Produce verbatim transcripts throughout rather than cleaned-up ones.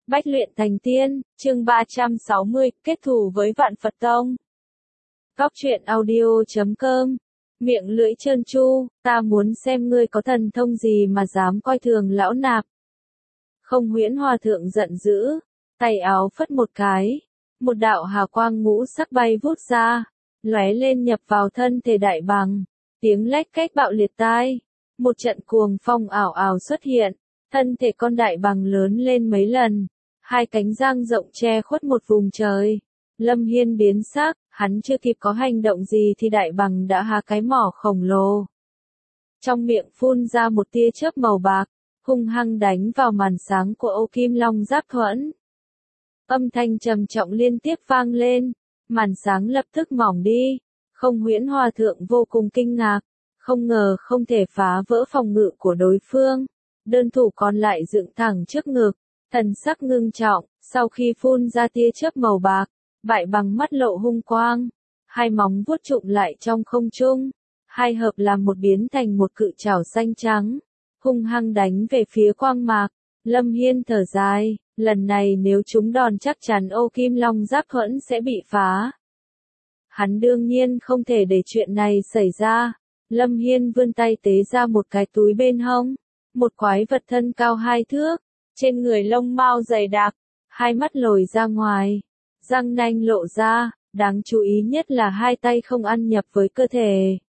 Bách luyện thành tiên, chương ba trăm sáu mươi, kết thù với Vạn Phật Tông. Góc truyện audio chấm com. Miệng lưỡi trơn tru, ta muốn xem ngươi có thần thông gì mà dám coi thường lão nạp. Không Huyễn Hòa thượng giận dữ, tay áo phất một cái, một đạo hào quang ngũ sắc bay vút ra, lóe lên nhập vào thân thể Đại Bằng, tiếng lách cách bạo liệt tai, một trận cuồng phong ảo ảo xuất hiện, thân thể con Đại Bằng lớn lên mấy lần, hai cánh dang rộng che khuất một vùng trời. Lâm Hiên biến sắc, hắn chưa kịp có hành động gì thì Đại Bằng đã há cái mỏ khổng lồ. Trong miệng phun ra một tia chớp màu bạc, hung hăng đánh vào màn sáng của Âu Kim Long Giáp Thuẫn. Âm thanh trầm trọng liên tiếp vang lên, màn sáng lập tức mỏng đi. Không Huyễn Hòa thượng vô cùng kinh ngạc, không ngờ không thể phá vỡ phòng ngự của đối phương. Đơn thủ còn lại dựng thẳng trước ngực, thần sắc ngưng trọng, sau khi phun ra tia chớp màu bạc, Bại Bằng mắt lộ hung quang, hai móng vuốt trụm lại trong không trung, hai hợp làm một biến thành một cự trảo xanh trắng, hung hăng đánh về phía quang mạc. Lâm Hiên thở dài, lần này nếu chúng đòn chắc chắn Âu Kim Long Giáp Thuẫn sẽ bị phá. Hắn đương nhiên không thể để chuyện này xảy ra. Lâm Hiên vươn tay tế ra một cái túi bên hông, một quái vật thân cao hai thước, trên người lông mao dày đặc, hai mắt lồi ra ngoài, răng nanh lộ ra, đáng chú ý nhất là hai tay không ăn nhập với cơ thể.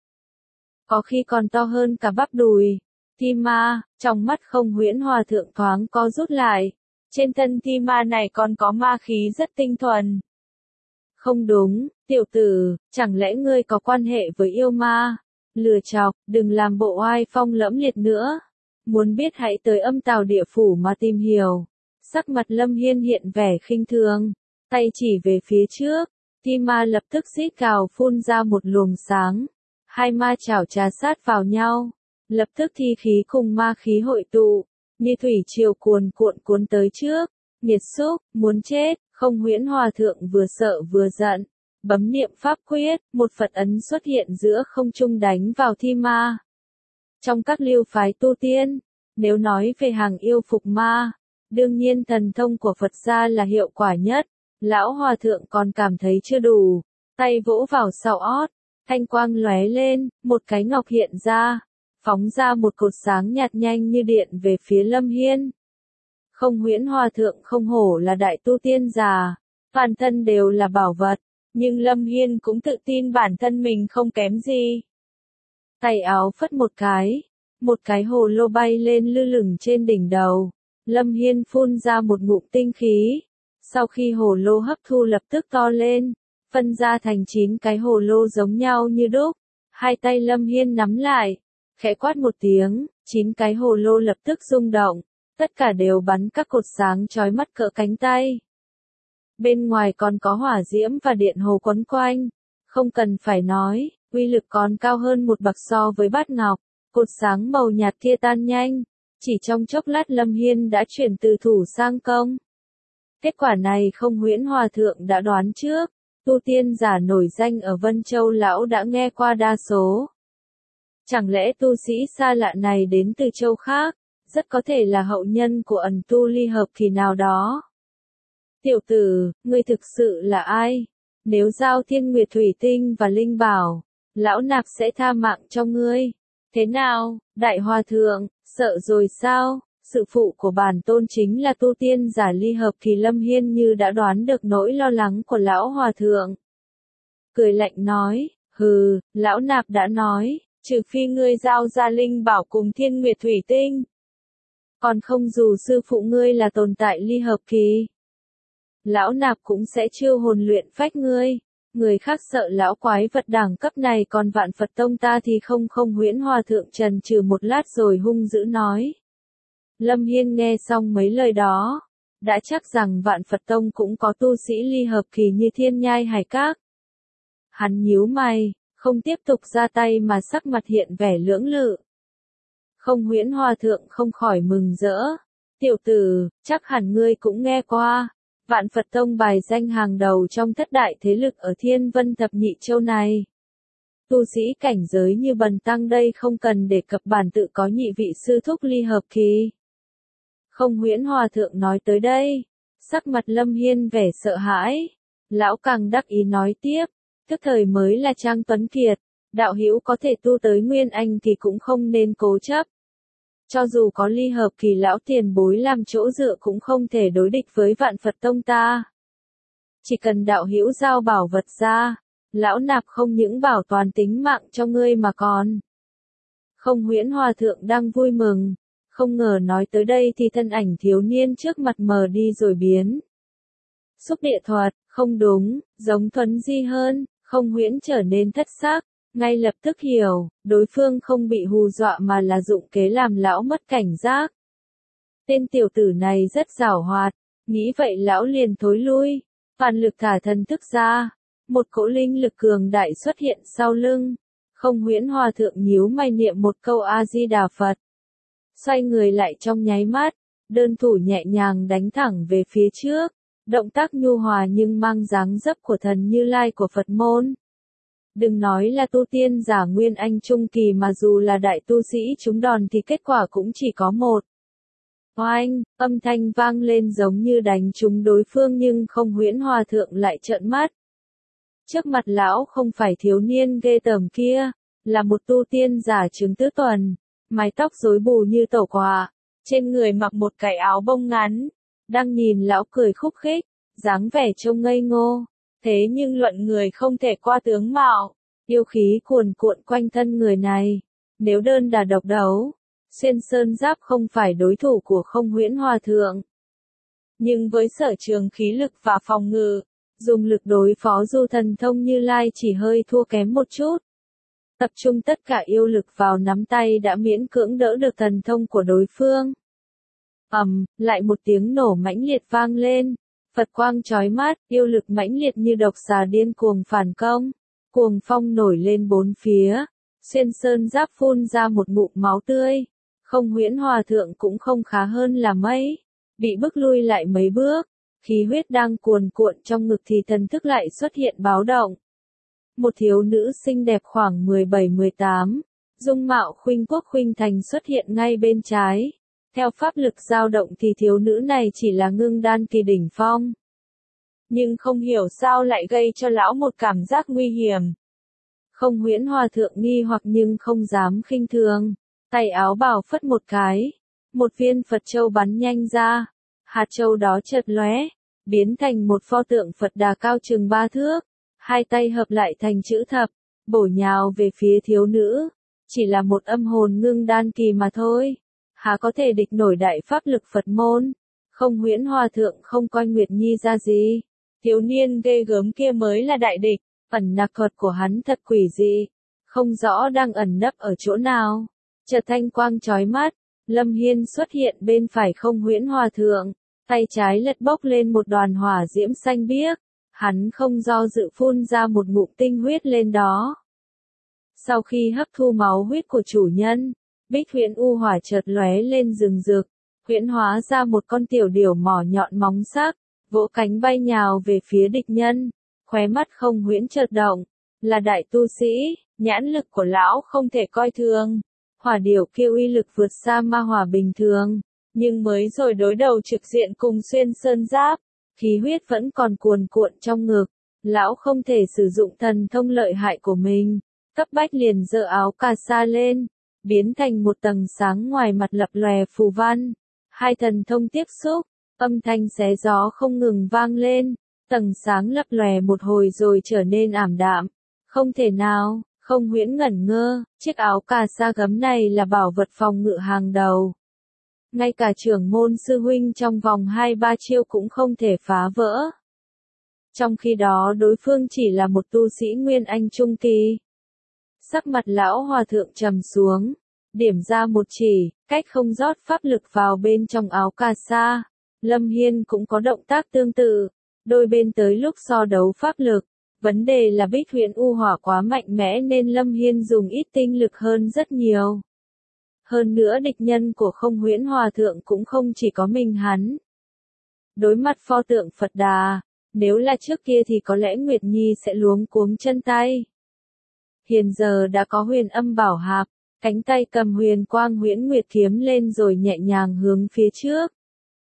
Có khi còn to hơn cả bắp đùi. Thi ma, trong mắt Không Huyễn Hòa thượng thoáng co rút lại, trên thân thi ma này còn có ma khí rất tinh thuần. Không đúng, tiểu tử, chẳng lẽ ngươi có quan hệ với yêu ma? Lừa chọc, đừng làm bộ oai phong lẫm liệt nữa. Muốn biết hãy tới Âm Tào Địa Phủ mà tìm hiểu. Sắc mặt Lâm Hiên hiện vẻ khinh thường, tay chỉ về phía trước, thi ma lập tức rít gào phun ra một luồng sáng. Hai ma chảo trà sát vào nhau, lập tức thi khí cùng ma khí hội tụ, như thủy triều cuồn cuộn cuốn tới trước. Nghiệt xúc, muốn chết. Không Huyễn Hòa thượng vừa sợ vừa giận, bấm niệm pháp quyết, một Phật ấn xuất hiện giữa không trung đánh vào thi ma. Trong các lưu phái tu tiên, nếu nói về hàng yêu phục ma, đương nhiên thần thông của Phật gia là hiệu quả nhất. Lão Hòa thượng còn cảm thấy chưa đủ, tay vỗ vào sau ót, thanh quang lóe lên, một cái ngọc hiện ra, phóng ra một cột sáng nhạt nhanh như điện về phía Lâm Hiên. Không Huyễn Hòa thượng không hổ là đại tu tiên già, toàn thân đều là bảo vật, nhưng Lâm Hiên cũng tự tin bản thân mình không kém gì. Tay áo phất một cái, một cái hồ lô bay lên lơ lửng trên đỉnh đầu, Lâm Hiên phun ra một ngụm tinh khí, sau khi hồ lô hấp thu lập tức to lên, phân ra thành chín cái hồ lô giống nhau như đúc, hai tay Lâm Hiên nắm lại, khẽ quát một tiếng, chín cái hồ lô lập tức rung động. Tất cả đều bắn các cột sáng chói mắt cỡ cánh tay. Bên ngoài còn có hỏa diễm và điện hồ quấn quanh. Không cần phải nói, uy lực còn cao hơn một bậc so với bát ngọc. Cột sáng màu nhạt kia tan nhanh. Chỉ trong chốc lát Lâm Hiên đã chuyển từ thủ sang công. Kết quả này Không Huyễn Hòa thượng đã đoán trước. Tu tiên giả nổi danh ở Vân Châu lão đã nghe qua đa số. Chẳng lẽ tu sĩ xa lạ này đến từ châu khác? Rất có thể là hậu nhân của ẩn tu ly hợp kỳ nào đó. Tiểu tử, ngươi thực sự là ai? Nếu giao Thiên Nguyệt Thủy Tinh và Linh Bảo, lão nạp sẽ tha mạng cho ngươi. Thế nào, Đại Hòa thượng, sợ rồi sao? Sự phụ của bản tôn chính là tu tiên giả ly hợp kỳ. Lâm Hiên như đã đoán được nỗi lo lắng của lão Hòa thượng. Cười lạnh nói, hừ, lão nạp đã nói, trừ phi ngươi giao ra Linh Bảo cùng Thiên Nguyệt Thủy Tinh. Còn không dù sư phụ ngươi là tồn tại ly hợp kỳ, lão nạp cũng sẽ chiêu hồn luyện phách ngươi. Người khác sợ lão quái vật đẳng cấp này, còn Vạn Phật Tông ta thì không. Không Huyễn Hòa thượng trần trừ một lát rồi hung dữ nói. Lâm Hiên nghe xong mấy lời đó, đã chắc rằng Vạn Phật Tông cũng có tu sĩ ly hợp kỳ như Thiên Nhai Hải Các. Hắn nhíu mày, không tiếp tục ra tay mà sắc mặt hiện vẻ lưỡng lự. Không Huyễn Hòa thượng không khỏi mừng rỡ. Tiểu tử, chắc hẳn ngươi cũng nghe qua. Vạn Phật Tông bài danh hàng đầu trong thất đại thế lực ở Thiên Vân Thập Nhị Châu này. Tu sĩ cảnh giới như Bần Tăng đây không cần đề cập, bản tự có nhị vị sư thúc ly hợp kỳ. Không Huyễn Hòa thượng nói tới đây, Sắc mặt Lâm Hiên vẻ sợ hãi. Lão càng đắc ý nói tiếp, tức thời mới là Trang Tuấn Kiệt, đạo hữu có thể tu tới Nguyên Anh thì cũng không nên cố chấp. Cho dù có ly hợp kỳ lão tiền bối làm chỗ dựa cũng không thể đối địch với Vạn Phật Tông ta. Chỉ cần đạo hữu giao bảo vật ra, lão nạp không những bảo toàn tính mạng cho ngươi mà còn. Không Huyễn Hòa Thượng đang vui mừng, không ngờ nói tới đây thì thân ảnh thiếu niên trước mặt mờ đi rồi biến. Xúc địa thuật, không đúng, giống thuấn di hơn, không Huyễn trở nên thất sắc, ngay lập tức hiểu, đối phương không bị hù dọa mà là dụng kế làm lão mất cảnh giác. Tên tiểu tử này rất giảo hoạt, nghĩ vậy lão liền thối lui, toàn lực thả thần thức ra, một cỗ linh lực cường đại xuất hiện sau lưng. Không Huyễn Hòa Thượng nhíu mày niệm một câu A-di-đà Phật. Xoay người lại trong nháy mắt, đơn thủ nhẹ nhàng đánh thẳng về phía trước, động tác nhu hòa nhưng mang dáng dấp của thần Như Lai của Phật môn. Đừng nói là tu tiên giả Nguyên Anh Trung Kỳ mà dù là đại tu sĩ trúng đòn thì kết quả cũng chỉ có một. Oanh, âm thanh vang lên giống như đánh trúng đối phương nhưng Không Huyễn Hòa Thượng lại trợn mắt. Trước mặt lão không phải thiếu niên ghê tởm kia, là một tu tiên giả chứng tứ tuần, mái tóc rối bù như tẩu quả, trên người mặc một cái áo bông ngắn, đang nhìn lão cười khúc khích, dáng vẻ trông ngây ngô, thế nhưng luận người không thể qua tướng mạo, yêu khí cuồn cuộn quanh thân người này, nếu đơn đả độc đấu, Xuyên Sơn Giáp không phải đối thủ của Không Huyễn Hòa Thượng. Nhưng với sở trường khí lực và phòng ngự, dùng lực đối phó Du Thần Thông Như Lai chỉ hơi thua kém một chút. Tập trung tất cả yêu lực vào nắm tay đã miễn cưỡng đỡ được thần thông của đối phương. Ầm, lại một tiếng nổ mãnh liệt vang lên, Phật quang chói mắt, yêu lực mãnh liệt như độc xà điên cuồng phản công, cuồng phong nổi lên bốn phía, Xuyên Sơn Giáp phun ra một ngụm máu tươi, Không Huyễn Hòa Thượng cũng không khá hơn là mấy, bị bức lui lại mấy bước, khí huyết đang cuồn cuộn trong ngực thì thần thức lại xuất hiện báo động. Một thiếu nữ xinh đẹp khoảng mười bảy mười tám, dung mạo khuynh quốc khuynh thành xuất hiện ngay bên trái. Theo pháp lực dao động thì thiếu nữ này chỉ là ngưng đan kỳ đỉnh phong. Nhưng không hiểu sao lại gây cho lão một cảm giác nguy hiểm. Không Huyễn Hòa Thượng nghi hoặc nhưng không dám khinh thường. Tay áo bào phất một cái. Một viên Phật châu bắn nhanh ra. Hạt châu đó chợt lóe, biến thành một pho tượng Phật Đà cao chừng ba thước. Hai tay hợp lại thành chữ thập, bổ nhào về phía thiếu nữ. Chỉ là một âm hồn ngưng đan kỳ mà thôi. Há có thể địch nổi đại pháp lực Phật môn. Không Huyễn Hòa Thượng không coi Nguyệt Nhi ra gì. Thiếu niên ghê gớm kia mới là đại địch. Ẩn nặc thuật của hắn thật quỷ dị. Không rõ đang ẩn nấp ở chỗ nào. Chợt thanh quang chói mắt. Lâm Hiên xuất hiện bên phải Không Huyễn Hòa Thượng. Tay trái lật bốc lên một đoàn hỏa diễm xanh biếc. Hắn không do dự phun ra một ngụm tinh huyết lên đó. Sau khi hấp thu máu huyết của chủ nhân, Bích Huyễn U Hỏa chợt lóe lên rừng rực, huyễn hóa ra một con tiểu điểu mỏ nhọn móng sắc, vỗ cánh bay nhào về phía địch nhân. Khóe mắt Không Huyễn chợt động, là đại tu sĩ, nhãn lực của lão không thể coi thường. Hỏa điểu kia uy lực vượt xa ma hỏa bình thường, nhưng mới rồi đối đầu trực diện cùng Xuyên Sơn Giáp, khí huyết vẫn còn cuồn cuộn trong ngực, lão không thể sử dụng thần thông lợi hại của mình, cấp bách liền giơ áo cà sa lên, biến thành một tầng sáng ngoài mặt lập lòe phù văn. Hai thần thông tiếp xúc, âm thanh xé gió không ngừng vang lên, tầng sáng lập lòe một hồi rồi trở nên ảm đạm. Không thể nào, Không Huyễn ngẩn ngơ, chiếc áo cà sa gấm này là bảo vật phòng ngự hàng đầu. Ngay cả trưởng môn sư huynh trong vòng hai ba chiêu cũng không thể phá vỡ. Trong khi đó đối phương chỉ là một tu sĩ Nguyên Anh Trung Kỳ. Sắc mặt lão hòa thượng trầm xuống, điểm ra một chỉ, cách không rót pháp lực vào bên trong áo cà sa. Lâm Hiên cũng có động tác tương tự, đôi bên tới lúc so đấu pháp lực. Vấn đề là Bích Huyễn U Hỏa quá mạnh mẽ nên Lâm Hiên dùng ít tinh lực hơn rất nhiều. Hơn nữa địch nhân của Không Huyễn Hòa Thượng cũng không chỉ có mình hắn. Đối mặt pho tượng Phật Đà, nếu là trước kia thì có lẽ Nguyệt Nhi sẽ luống cuống chân tay. Hiện giờ đã có Huyền Âm Bảo Hạp, cánh tay cầm huyền quang huyễn nguyệt kiếm lên rồi nhẹ nhàng hướng phía trước.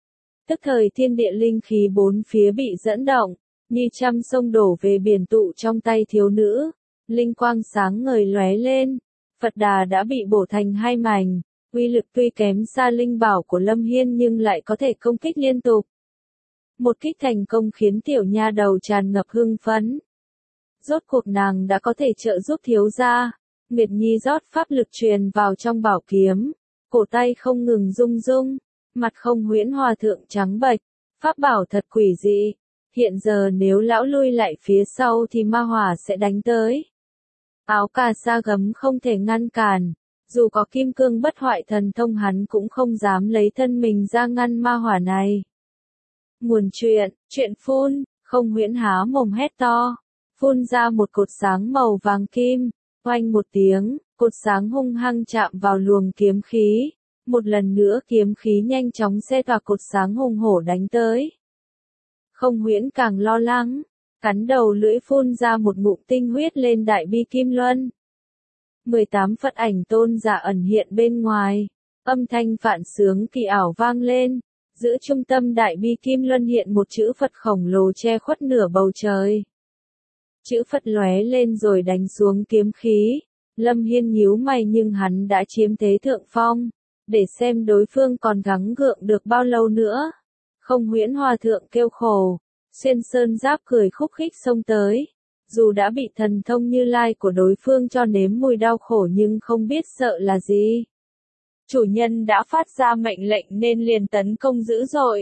Tức thời thiên địa linh khí bốn phía bị dẫn động, như trăm sông đổ về biển tụ trong tay thiếu nữ, linh quang sáng ngời lóe lên, Phật Đà đã bị bổ thành hai mảnh, uy lực tuy kém xa linh bảo của Lâm Hiên nhưng lại có thể công kích liên tục. Một kích thành công khiến tiểu nha đầu tràn ngập hưng phấn. Rốt cuộc nàng đã có thể trợ giúp thiếu gia. Nguyệt Nhi rót pháp lực truyền vào trong bảo kiếm, cổ tay không ngừng rung rung, mặt Không Huyễn Hòa thượng trắng bệch, pháp bảo thật quỷ dị. Hiện giờ nếu lão lui lại phía sau thì ma hỏa sẽ đánh tới. Áo cà sa gấm không thể ngăn cản, dù có kim cương bất hoại thần thông hắn cũng không dám lấy thân mình ra ngăn ma hỏa này. Nguồn chuyện, chuyện phun, Không Huyễn há mồm hét to, phun ra một cột sáng màu vàng kim, oanh một tiếng, cột sáng hung hăng chạm vào luồng kiếm khí, một lần nữa kiếm khí nhanh chóng xẹt vào cột sáng hùng hổ đánh tới. Không Huyễn càng lo lắng, cắn đầu lưỡi phun ra một ngụm tinh huyết lên đại bi kim luân. mười tám Phật ảnh tôn giả ẩn hiện bên ngoài, âm thanh phạn sướng kỳ ảo vang lên, giữa trung tâm đại bi kim luân hiện một chữ Phật khổng lồ che khuất nửa bầu trời. Chữ Phật lóe lên rồi đánh xuống kiếm khí, Lâm Hiên nhíu mày nhưng hắn đã chiếm thế thượng phong, để xem đối phương còn gắng gượng được bao lâu nữa. Không Huyễn Hòa thượng kêu khổ, xuyên sơn giáp cười khúc khích xông tới, dù đã bị thần thông Như Lai của đối phương cho nếm mùi đau khổ nhưng không biết sợ là gì. Chủ nhân đã phát ra mệnh lệnh nên liền tấn công dữ dội.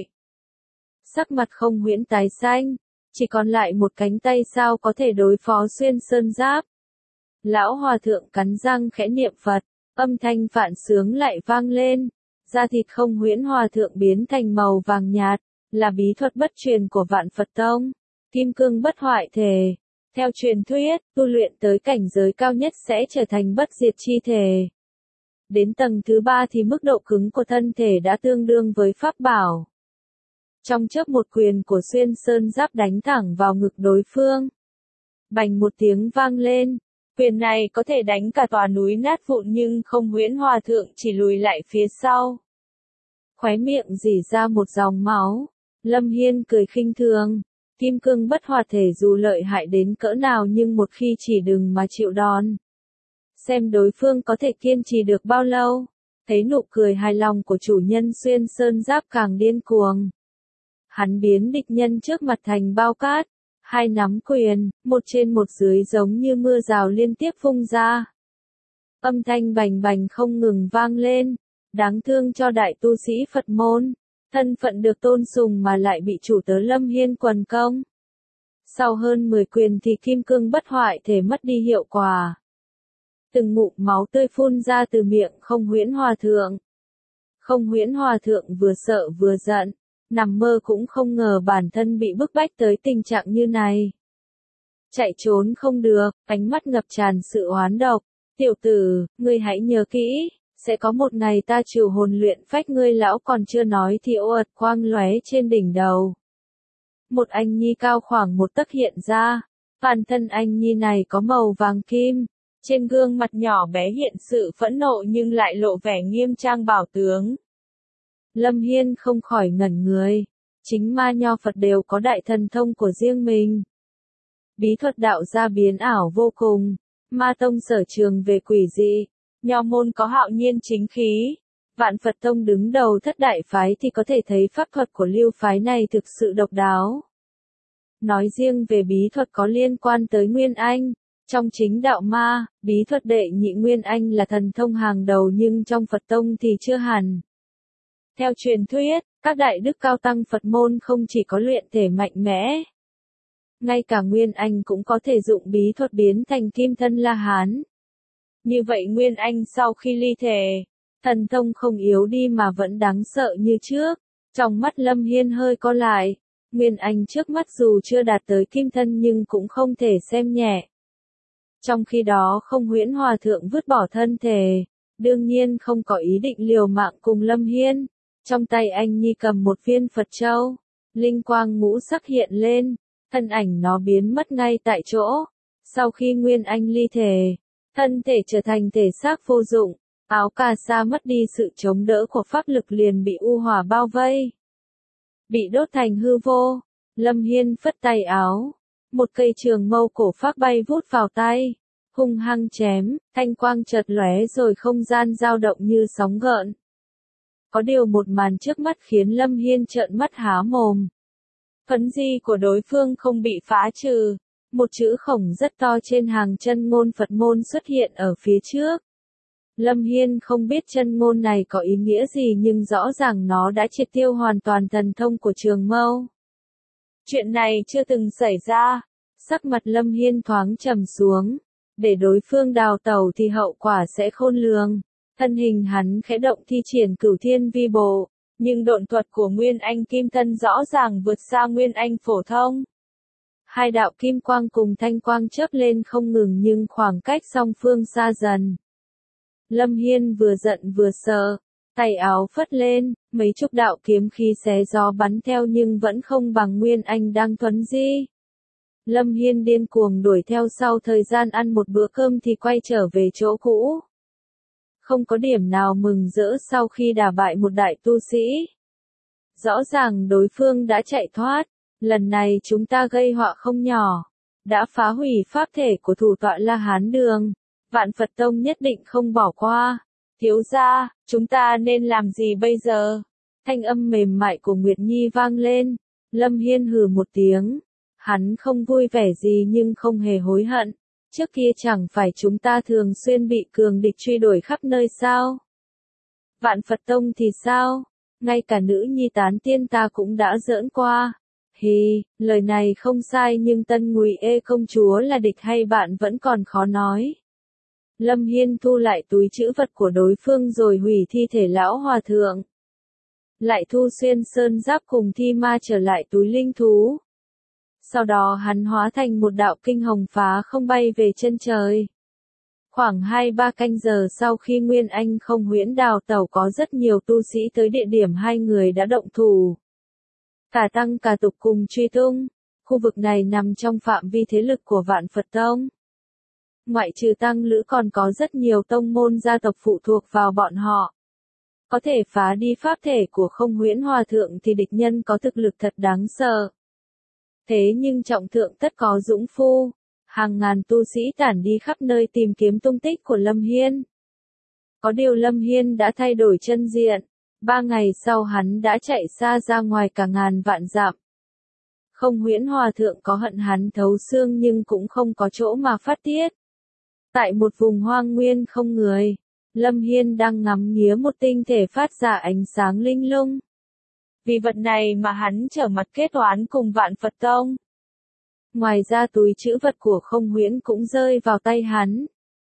Sắc mặt Không Huyễn tái xanh, chỉ còn lại một cánh tay sao có thể đối phó xuyên sơn giáp. Lão Hòa thượng cắn răng khẽ niệm Phật, âm thanh phạn sướng lại vang lên, da thịt Không Huyễn Hòa thượng biến thành màu vàng nhạt, là bí thuật bất truyền của Vạn Phật Tông, kim cương bất hoại thể. Theo truyền thuyết, tu luyện tới cảnh giới cao nhất sẽ trở thành bất diệt chi thể. Đến tầng thứ ba thì mức độ cứng của thân thể đã tương đương với pháp bảo. Trong chớp một quyền của xuyên sơn giáp đánh thẳng vào ngực đối phương. Bành một tiếng vang lên, quyền này có thể đánh cả tòa núi nát vụn nhưng Không Huyễn Hòa thượng chỉ lùi lại phía sau. Khóe miệng rỉ ra một dòng máu, Lâm Hiên cười khinh thường, kim cương bất hoạt thể dù lợi hại đến cỡ nào nhưng một khi chỉ đừng mà chịu đòn. Xem đối phương có thể kiên trì được bao lâu. Thấy nụ cười hài lòng của chủ nhân xuyên sơn giáp càng điên cuồng. Hắn biến địch nhân trước mặt thành bao cát, hai nắm quyền, một trên một dưới giống như mưa rào liên tiếp phun ra. Âm thanh bành bành không ngừng vang lên, đáng thương cho đại tu sĩ Phật môn, thân phận được tôn sùng mà lại bị chủ tớ Lâm Hiên quần công. Sau hơn mười quyền thì kim cương bất hoại thể mất đi hiệu quả. Từng ngụm máu tươi phun ra từ miệng Không Huyễn Hòa thượng. Không Huyễn Hòa thượng vừa sợ vừa giận, nằm mơ cũng không ngờ bản thân bị bức bách tới tình trạng như này. Chạy trốn không được, ánh mắt ngập tràn sự oán độc. Tiểu tử, ngươi hãy nhớ kỹ, sẽ có một ngày ta trừ hồn luyện phách ngươi. Lão còn chưa nói thì ô ật quang lóe trên đỉnh đầu. Một anh nhi cao khoảng một tấc hiện ra, toàn thân anh nhi này có màu vàng kim. Trên gương mặt nhỏ bé hiện sự phẫn nộ nhưng lại lộ vẻ nghiêm trang bảo tướng. Lâm Hiên không khỏi ngẩn người, chính ma nho Phật đều có đại thần thông của riêng mình. Bí thuật đạo gia biến ảo vô cùng, ma tông sở trường về quỷ dị, nho môn có hạo nhiên chính khí. Vạn Phật Tông đứng đầu thất đại phái thì có thể thấy pháp thuật của lưu phái này thực sự độc đáo. Nói riêng về bí thuật có liên quan tới Nguyên Anh. Trong chính đạo ma, bí thuật đệ nhị Nguyên Anh là thần thông hàng đầu nhưng trong Phật Tông thì chưa hẳn. Theo truyền thuyết, các đại đức cao tăng Phật môn không chỉ có luyện thể mạnh mẽ. Ngay cả Nguyên Anh cũng có thể dụng bí thuật biến thành kim thân La Hán. Như vậy Nguyên Anh sau khi ly thể, thần thông không yếu đi mà vẫn đáng sợ như trước. Trong mắt Lâm Hiên hơi co lại, Nguyên Anh trước mắt dù chưa đạt tới kim thân nhưng cũng không thể xem nhẹ. Trong khi đó Không Huyễn Hòa thượng vứt bỏ thân thể, đương nhiên không có ý định liều mạng cùng Lâm Hiên. Trong tay anh nhi cầm một viên Phật châu, linh quang ngũ sắc hiện lên, thân ảnh nó biến mất ngay tại chỗ. Sau khi Nguyên Anh ly thể, thân thể trở thành thể xác vô dụng, áo cà sa mất đi sự chống đỡ của pháp lực liền bị u hỏa bao vây. bị đốt thành hư vô. Lâm Hiên phất tay áo, một cây trường mâu cổ phác bay vút vào tay, hung hăng chém, thanh quang chợt lóe rồi không gian dao động như sóng gợn. Có điều một màn trước mắt khiến Lâm Hiên trợn mắt há mồm. Phẫn di của đối phương không bị phá trừ, một chữ khổng rất to trên hàng chân ngôn Phật môn xuất hiện ở phía trước. Lâm Hiên không biết chân ngôn này có ý nghĩa gì nhưng rõ ràng nó đã triệt tiêu hoàn toàn thần thông của trường mâu. Chuyện này chưa từng xảy ra, sắc mặt Lâm Hiên thoáng trầm xuống, để đối phương đào tẩu thì hậu quả sẽ khôn lường. Thân hình hắn khẽ động thi triển Cửu Thiên Vi Bộ, nhưng độn thuật của Nguyên Anh Kim Thân rõ ràng vượt xa Nguyên Anh phổ thông. Hai đạo kim quang cùng thanh quang chớp lên không ngừng nhưng khoảng cách song phương xa dần. Lâm Hiên vừa giận vừa sợ, tay áo phất lên, mấy chục đạo kiếm khí xé gió bắn theo nhưng vẫn không bằng Nguyên Anh đang thuấn di. Lâm Hiên điên cuồng đuổi theo, sau thời gian ăn một bữa cơm thì quay trở về chỗ cũ. Không có điểm nào mừng rỡ sau khi đả bại một đại tu sĩ. Rõ ràng đối phương đã chạy thoát, lần này chúng ta gây họa không nhỏ, đã phá hủy pháp thể của thủ tọa La Hán Đường. Vạn Phật Tông nhất định không bỏ qua. Thiếu gia, chúng ta nên làm gì bây giờ? Thanh âm mềm mại của Nguyệt Nhi vang lên. Lâm Hiên hừ một tiếng. Hắn không vui vẻ gì nhưng không hề hối hận. Trước kia chẳng phải chúng ta thường xuyên bị cường địch truy đuổi khắp nơi sao? Vạn Phật Tông thì sao? Ngay cả nữ nhi tán tiên ta cũng đã giỡn qua. Hì, lời này không sai nhưng Tân Ngụy Ê công chúa là địch hay bạn vẫn còn khó nói. Lâm Hiên thu lại túi trữ vật của đối phương rồi hủy thi thể lão hòa thượng. Lại thu xuyên sơn giáp cùng thi ma trở lại túi linh thú. Sau đó hắn hóa thành một đạo kinh hồng phá không bay về chân trời. Khoảng hai ba canh giờ sau khi Nguyên Anh không huyễn đào tẩu có rất nhiều tu sĩ tới địa điểm hai người đã động thủ. Cả tăng cả tục cùng truy tung. Khu vực này nằm trong phạm vi thế lực của Vạn Phật Tông. Ngoại trừ tăng lữ còn có rất nhiều tông môn gia tộc phụ thuộc vào bọn họ. Có thể phá đi pháp thể của không huyễn hòa thượng thì địch nhân có thực lực thật đáng sợ. Thế nhưng trọng thượng tất có dũng phu, hàng ngàn tu sĩ tản đi khắp nơi tìm kiếm tung tích của Lâm Hiên. Có điều Lâm Hiên đã thay đổi chân diện, ba ngày sau hắn đã chạy xa ra ngoài cả ngàn vạn dặm. Không huyễn hòa thượng có hận hắn thấu xương nhưng cũng không có chỗ mà phát tiết. Tại một vùng hoang nguyên không người, Lâm Hiên đang ngắm nghía một tinh thể phát ra ánh sáng linh lung. Vì vật này mà hắn trở mặt kết oán cùng Vạn Phật Tông. Ngoài ra túi trữ vật của không huyễn cũng rơi vào tay hắn.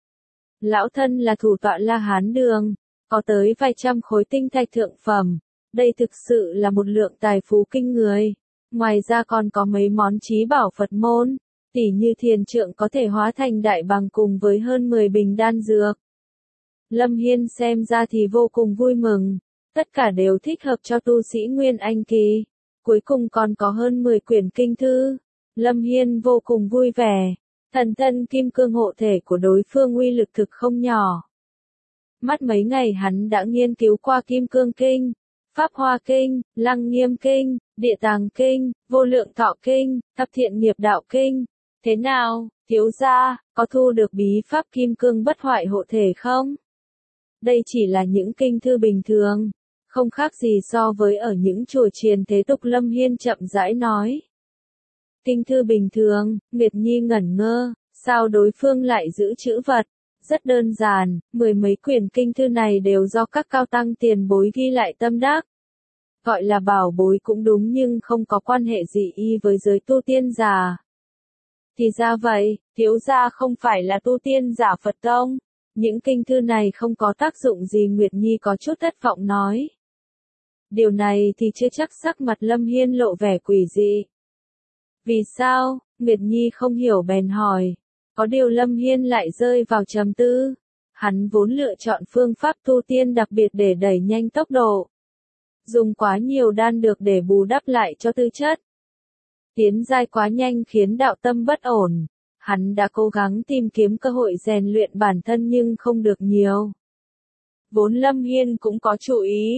Lão thân là thủ tọa La Hán Đường, có tới vài trăm khối tinh thạch thượng phẩm. Đây thực sự là một lượng tài phú kinh người. Ngoài ra còn có mấy món trí bảo Phật môn, tỉ như thiền trượng có thể hóa thành đại bàng cùng với hơn mười bình đan dược. Lâm Hiên xem ra thì vô cùng vui mừng. Tất cả đều thích hợp cho tu sĩ Nguyên Anh kỳ. Cuối cùng còn có hơn mười quyển kinh thư. Lâm Hiên vô cùng vui vẻ. Thần thân kim cương hộ thể của đối phương uy lực thực không nhỏ. Mất mấy ngày hắn đã nghiên cứu qua Kim Cương Kinh, Pháp Hoa Kinh, Lăng Nghiêm Kinh, Địa Tàng Kinh, Vô Lượng Thọ Kinh, Thập Thiện Nghiệp Đạo Kinh. Thế nào, thiếu gia, có thu được bí pháp Kim Cương bất hoại hộ thể không? Đây chỉ là những kinh thư bình thường, không khác gì so với ở những chùa chiền thế tục. Lâm Hiên chậm rãi nói. Kinh thư bình thường, Nguyệt Nhi ngẩn ngơ, sao đối phương lại giữ chữ vật? Rất đơn giản, mười mấy quyển kinh thư này đều do các cao tăng tiền bối ghi lại tâm đắc. Gọi là bảo bối cũng đúng nhưng không có quan hệ gì y với giới tu tiên giả. Thì ra vậy, thiếu gia không phải là tu tiên giả Phật Tông. Những kinh thư này không có tác dụng gì. Nguyệt Nhi có chút thất vọng nói. Điều này thì chưa chắc. Sắc mặt Lâm Hiên lộ vẻ quỷ dị. Vì sao? Nguyệt Nhi không hiểu bèn hỏi. Có điều Lâm Hiên lại rơi vào trầm tư. Hắn vốn lựa chọn phương pháp tu tiên đặc biệt để đẩy nhanh tốc độ. Dùng quá nhiều đan dược để bù đắp lại cho tư chất. Tiến giai quá nhanh khiến đạo tâm bất ổn. Hắn đã cố gắng tìm kiếm cơ hội rèn luyện bản thân nhưng không được nhiều. Vốn Lâm Hiên cũng có chú ý.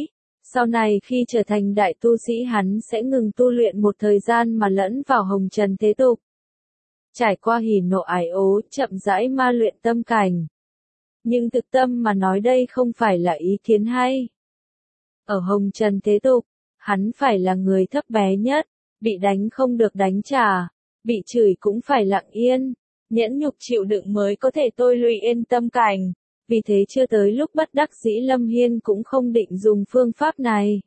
Sau này khi trở thành đại tu sĩ hắn sẽ ngừng tu luyện một thời gian mà lẫn vào hồng trần thế tục. Trải qua hỉ nộ ái ố, chậm rãi ma luyện tâm cảnh. Nhưng thực tâm mà nói đây không phải là ý kiến hay. Ở hồng trần thế tục, hắn phải là người thấp bé nhất, bị đánh không được đánh trả, bị chửi cũng phải lặng yên, nhẫn nhục chịu đựng mới có thể tôi luyện yên tâm cảnh. Vì thế chưa tới lúc bất đắc dĩ Lâm Hiên cũng không định dùng phương pháp này.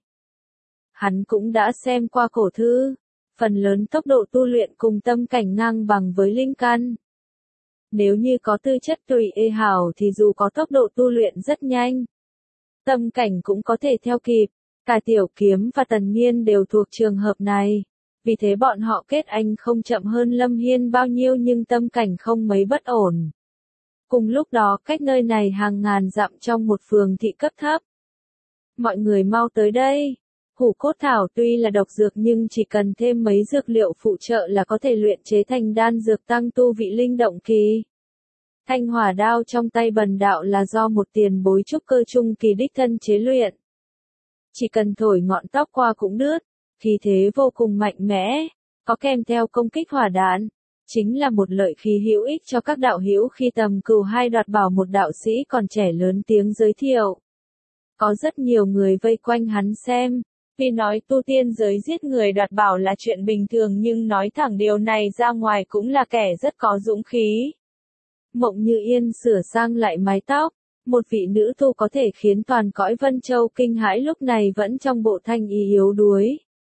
Hắn cũng đã xem qua cổ thư, phần lớn tốc độ tu luyện cùng tâm cảnh ngang bằng với linh căn. Nếu như có tư chất tùy ê hảo thì dù có tốc độ tu luyện rất nhanh, tâm cảnh cũng có thể theo kịp. Cả Tiểu Kiếm và Tần Nghiên đều thuộc trường hợp này. Vì thế bọn họ kết anh không chậm hơn Lâm Hiên bao nhiêu nhưng tâm cảnh không mấy bất ổn. Cùng lúc đó cách nơi này hàng ngàn dặm trong một phường thị cấp thấp. Mọi người mau tới đây. Hủ cốt thảo tuy là độc dược nhưng chỉ cần thêm mấy dược liệu phụ trợ là có thể luyện chế thành đan dược tăng tu vị linh động kỳ. Thanh hỏa đao trong tay Bần Đạo là do một tiền bối trúc cơ trung kỳ đích thân chế luyện. Chỉ cần thổi ngọn tóc qua cũng đứt, khí thế vô cùng mạnh mẽ, có kèm theo công kích hỏa đạn. Chính là một lợi khí hữu ích cho các đạo hữu khi Tầm Cửu hay đoạt bảo một đạo sĩ còn trẻ lớn tiếng giới thiệu. Có rất nhiều người vây quanh hắn xem, vì nói tu tiên giới giết người đoạt bảo là chuyện bình thường nhưng nói thẳng điều này ra ngoài cũng là kẻ rất có dũng khí. Mộng Như Yên sửa sang lại mái tóc, một vị nữ tu có thể khiến toàn cõi Vân Châu kinh hãi lúc này vẫn trong bộ thanh y yếu đuối.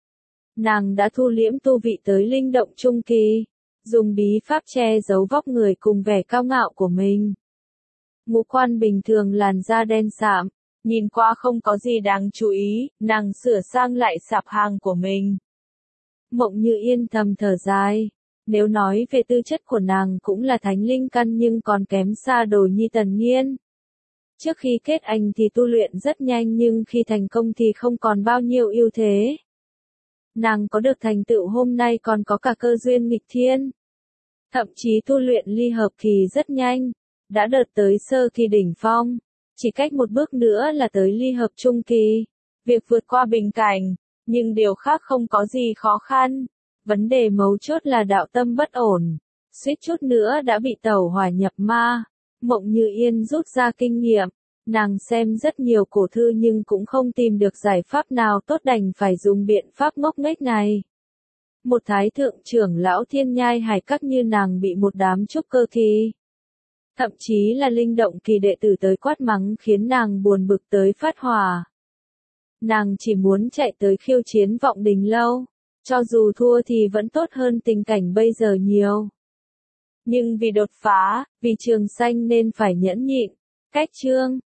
Nàng đã thu liễm tu vị tới linh động trung kỳ, dùng bí pháp che giấu vóc người cùng vẻ cao ngạo của mình. Ngũ quan bình thường làn da đen sạm, nhìn qua không có gì đáng chú ý, nàng sửa sang lại sạp hàng của mình. Mộng Như Yên thầm thở dài, nếu nói về tư chất của nàng cũng là thánh linh căn nhưng còn kém xa Đồ Nhi Tần Nghiên. Trước khi kết anh thì tu luyện rất nhanh nhưng khi thành công thì không còn bao nhiêu ưu thế. Nàng có được thành tựu hôm nay còn có cả cơ duyên nghịch thiên. Thậm chí tu luyện ly hợp kỳ rất nhanh, đã đợt tới sơ kỳ đỉnh phong, chỉ cách một bước nữa là tới ly hợp trung kỳ. Việc vượt qua bình cảnh, nhưng điều khác không có gì khó khăn. Vấn đề mấu chốt là đạo tâm bất ổn, suýt chút nữa đã bị tẩu hỏa nhập ma. Mộng Như Yên rút ra kinh nghiệm, nàng xem rất nhiều cổ thư nhưng cũng không tìm được giải pháp nào tốt đành phải dùng biện pháp ngốc nghếch này. Một thái thượng trưởng lão Thiên Nhai Hải Các như nàng bị một đám trúc cơ kỳ, thậm chí là linh động kỳ đệ tử tới quát mắng khiến nàng buồn bực tới phát hỏa. Nàng chỉ muốn chạy tới khiêu chiến Vọng Đình Lâu, cho dù thua thì vẫn tốt hơn tình cảnh bây giờ nhiều. Nhưng vì đột phá, vì trường sanh nên phải nhẫn nhịn. Cách chương